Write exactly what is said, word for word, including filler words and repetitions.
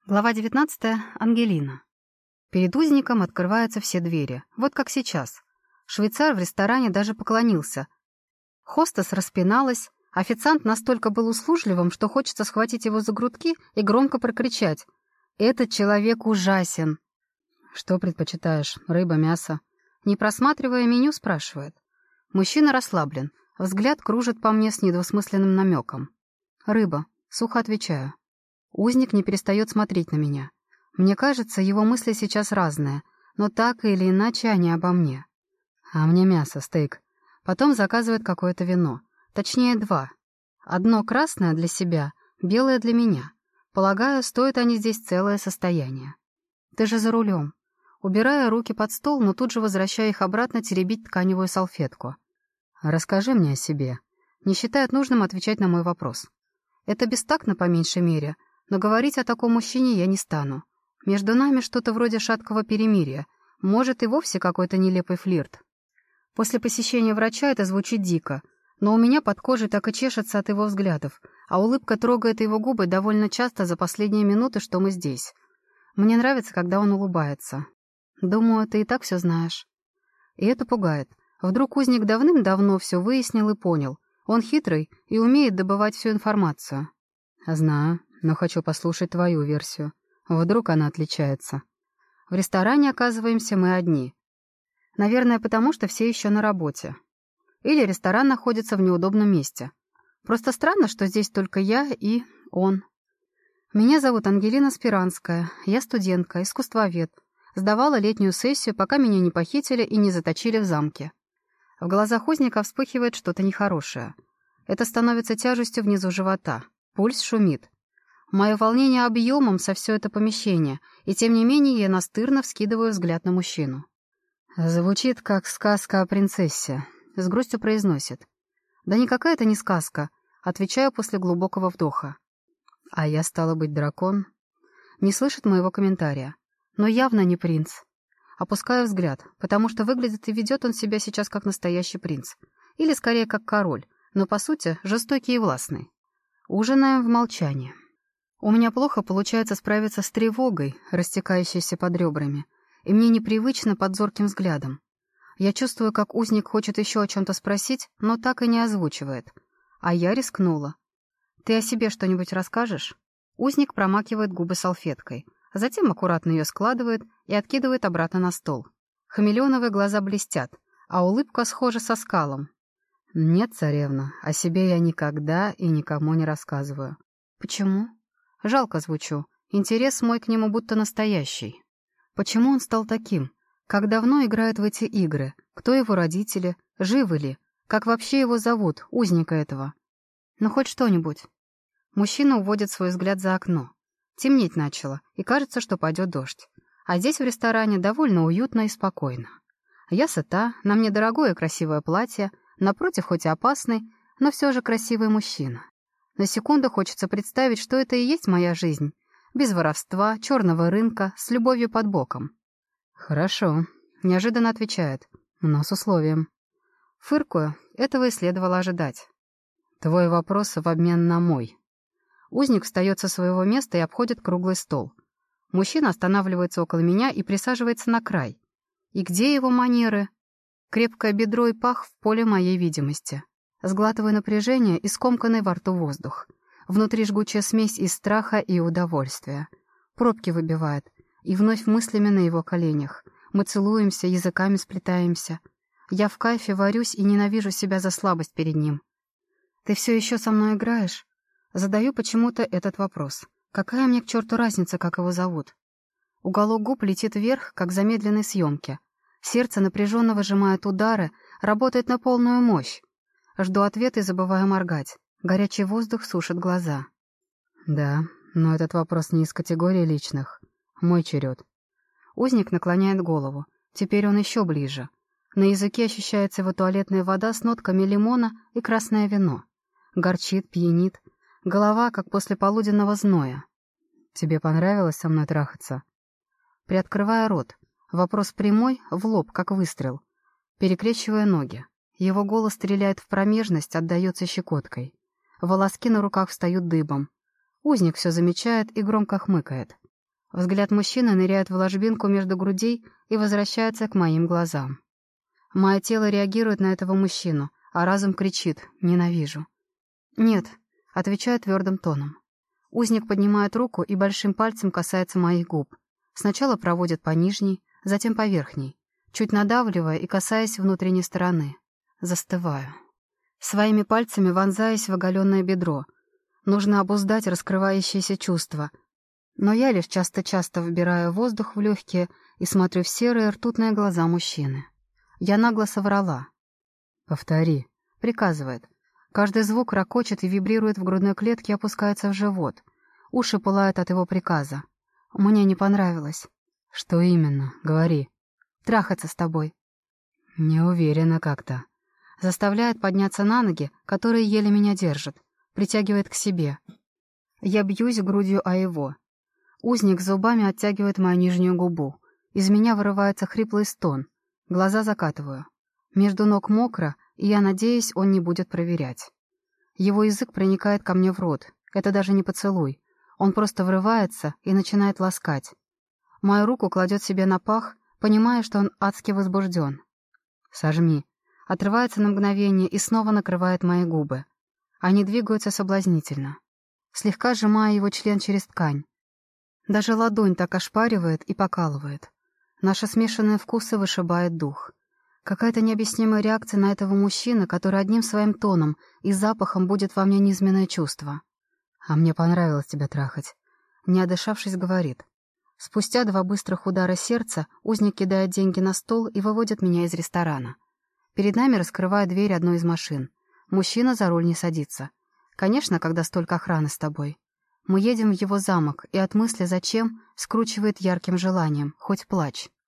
Глава девятнадцатая. Ангелина. Перед узником открываются все двери. Вот как сейчас. Швейцар в ресторане даже поклонился. Хостес распиналась. Официант настолько был услужливым, что хочется схватить его за грудки и громко прокричать: «Этот человек ужасен!» «Что предпочитаешь? Рыба, мясо?» Не просматривая меню, спрашивает. Мужчина расслаблен. Взгляд кружит по мне с недвусмысленным намеком. «Рыба», — сухо отвечаю. Узник не перестает смотреть на меня. Мне кажется, его мысли сейчас разные, но так или иначе они обо мне. А мне мясо, стейк. Потом заказывает какое-то вино. Точнее, два. Одно красное для себя, белое для меня. Полагаю, стоят они здесь целое состояние. Ты же за рулем. Убирая руки под стол, но тут же возвращая их обратно теребить тканевую салфетку. Расскажи мне о себе. Не считает нужным отвечать на мой вопрос. Это бестактно по меньшей мере, но говорить о таком мужчине я не стану. Между нами что-то вроде шаткого перемирия, может и вовсе какой-то нелепый флирт. После посещения врача это звучит дико, но у меня под кожей так и чешется от его взглядов, а улыбка трогает его губы довольно часто за последние минуты, что мы здесь. Мне нравится, когда он улыбается. Думаю, ты и так все знаешь. И это пугает. Вдруг узник давным-давно все выяснил и понял. Он хитрый и умеет добывать всю информацию. Знаю, но хочу послушать твою версию. Вдруг она отличается. В ресторане оказываемся мы одни. Наверное, потому что все еще на работе. Или ресторан находится в неудобном месте. Просто странно, что здесь только я и он. Меня зовут Ангелина Спиранская. Я студентка, искусствовед. Сдавала летнюю сессию, пока меня не похитили и не заточили в замке. В глазах узника вспыхивает что-то нехорошее. Это становится тяжестью внизу живота. Пульс шумит. Мое волнение объемом со все это помещение, и тем не менее я настырно вскидываю взгляд на мужчину. Звучит как сказка о принцессе. С грустью произносит. Да никакая это не сказка, отвечаю после глубокого вдоха. А я, стала быть, дракон? Не слышит моего комментария. Но явно не принц. Опускаю взгляд, потому что выглядит и ведет он себя сейчас как настоящий принц. Или скорее как король, но по сути жестокий и властный. Ужинаем в молчании. У меня плохо получается справиться с тревогой, растекающейся под ребрами, и мне непривычно под зорким взглядом. Я чувствую, как узник хочет еще о чем-то спросить, но так и не озвучивает. А я рискнула. «Ты о себе что-нибудь расскажешь?» Узник промакивает губы салфеткой, затем аккуратно ее складывает и откидывает обратно на стол. Хамелеоновые глаза блестят, а улыбка схожа со скалом. «Нет, царевна, о себе я никогда и никому не рассказываю». «Почему?» Жалко звучу. Интерес мой к нему будто настоящий. Почему он стал таким? Как давно играет в эти игры? Кто его родители? Живы ли? Как вообще его зовут, узника этого? Ну, хоть что-нибудь. Мужчина уводит свой взгляд за окно. Темнеть начало, и кажется, что пойдет дождь. А здесь в ресторане довольно уютно и спокойно. Я сыта, на мне дорогое и красивое платье, напротив хоть и опасный, но все же красивый мужчина. На секунду хочется представить, что это и есть моя жизнь. Без воровства, черного рынка, с любовью под боком. «Хорошо», — неожиданно отвечает, но с условием. Фыркую, этого и следовало ожидать. «Твой вопрос в обмен на мой». Узник встает со своего места и обходит круглый стол. Мужчина останавливается около меня и присаживается на край. И где его манеры? Крепкое бедро и пах в поле моей видимости. Сглатываю напряжение и скомканный во рту воздух. Внутри жгучая смесь из страха и удовольствия. Пробки выбивает. И вновь мыслями на его коленях. Мы целуемся, языками сплетаемся. Я в кайфе варюсь и ненавижу себя за слабость перед ним. «Ты все еще со мной играешь?» Задаю почему-то этот вопрос. Какая мне к черту разница, как его зовут? Уголок губ летит вверх, как в замедленной съемке. Сердце напряженно выжимает удары, работает на полную мощь. Жду ответа и забываю моргать. Горячий воздух сушит глаза. Да, но этот вопрос не из категории личных. Мой черед. Узник наклоняет голову. Теперь он еще ближе. На языке ощущается его туалетная вода с нотками лимона и красное вино. Горчит, пьянит. Голова, как после полуденного зноя. Тебе понравилось со мной трахаться? Приоткрывая рот. Вопрос прямой, в лоб, как выстрел. Перекрещивая ноги. Его голос стреляет в промежность, отдается щекоткой. Волоски на руках встают дыбом. Узник все замечает и громко хмыкает. Взгляд мужчины ныряет в ложбинку между грудей и возвращается к моим глазам. Мое тело реагирует на этого мужчину, а разум кричит «ненавижу». «Нет», — отвечаю твердым тоном. Узник поднимает руку и большим пальцем касается моих губ. Сначала проводит по нижней, затем по верхней, чуть надавливая и касаясь внутренней стороны. Застываю. Своими пальцами вонзаясь в оголенное бедро. Нужно обуздать раскрывающиеся чувства. Но я лишь часто-часто вбираю воздух в легкие и смотрю в серые ртутные глаза мужчины. Я нагло соврала. «Повтори», — приказывает. Каждый звук ракочет и вибрирует в грудной клетке и опускается в живот. Уши пылают от его приказа. Мне не понравилось. «Что именно? Говори». «Трахаться с тобой». «Не уверена как-то». Заставляет подняться на ноги, которые еле меня держат. Притягивает к себе. Я бьюсь грудью о его. Узник зубами оттягивает мою нижнюю губу. Из меня вырывается хриплый стон. Глаза закатываю. Между ног мокро, и я надеюсь, он не будет проверять. Его язык проникает ко мне в рот. Это даже не поцелуй. Он просто врывается и начинает ласкать. Мою руку кладет себе на пах, понимая, что он адски возбужден. «Сожми». Отрывается на мгновение и снова накрывает мои губы. Они двигаются соблазнительно. Слегка сжимая его член через ткань. Даже ладонь так ошпаривает и покалывает. Наши смешанные вкусы вышибают дух. Какая-то необъяснимая реакция на этого мужчину, который одним своим тоном и запахом будет во мне низменное чувство. «А мне понравилось тебя трахать», — не отдышавшись, говорит. Спустя два быстрых удара сердца узник кидает деньги на стол и выводит меня из ресторана. Перед нами раскрывает дверь одной из машин. Мужчина за руль не садится. Конечно, когда столько охраны с тобой. Мы едем в его замок, и от мысли «зачем» скручивает ярким желанием, хоть плачь.